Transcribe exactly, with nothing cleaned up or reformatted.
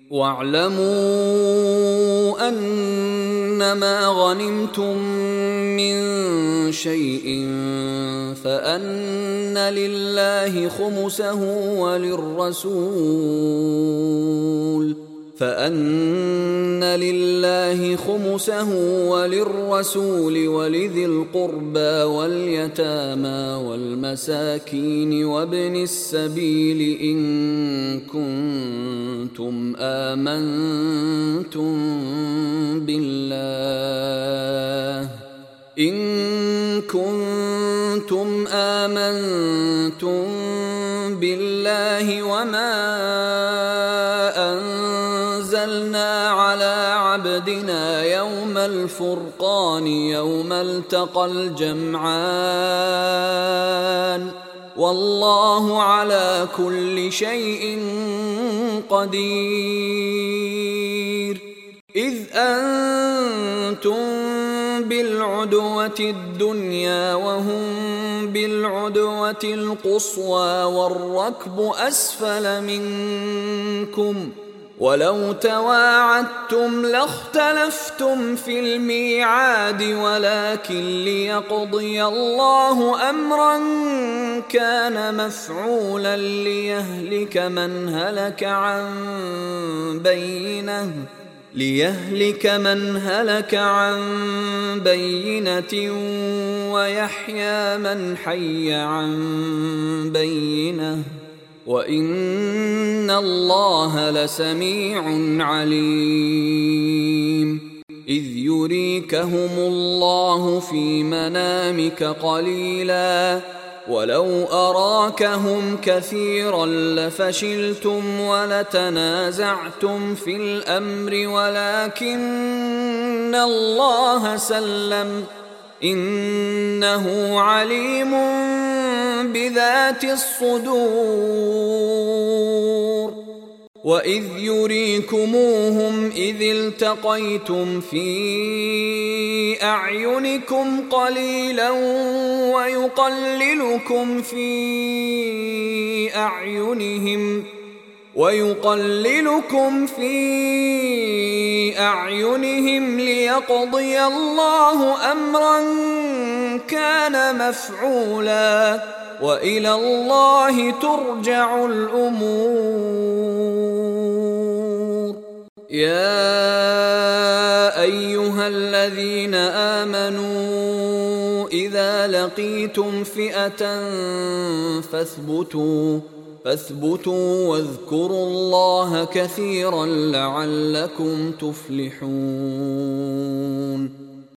واعلموا أنما غنمتم من شيء فأن لله خمسه وللرسول فأن لله خمسه وللرسول ولذي القربى واليتامى والمساكين وابن السبيل إن كنتم آمنتم بالله إن كنتم آمنتم بالله وما أنزلنا على عبدنا يوم الفرقان يوم التقى الجمعان والله على كل شيء قدير إذ أنتم بالعدوة الدنيا وهم بالعدوة القصوى والركب أسفل منكم ولو تواعدتم لاختلفتم في الميعاد ولكن ليقضي الله أمرا كان مفعولا ليهلك من هلك عن بينه ليهلك من هلك عن بينة ويحيى من حي عن بينة وإن الله لسميع عليم إذ يريكهم الله في منامك قليلا ولو أراكهم كثيرا لفشلتم ولتنازعتم في الأمر ولكن الله سلم إنه عليم بذات الصدور وإذ يريكموهم إذ التقيتم في أعينكم قليلا ويقللكم في أعينهم ويقللكم في أعينهم ليقضي الله أمرا كان مفعولا وإلى الله ترجع الأمور يا أيها الذين آمنوا إذا لقيتم فئة فاثبتوا فاثبتوا واذكروا الله كثيرا لعلكم تفلحون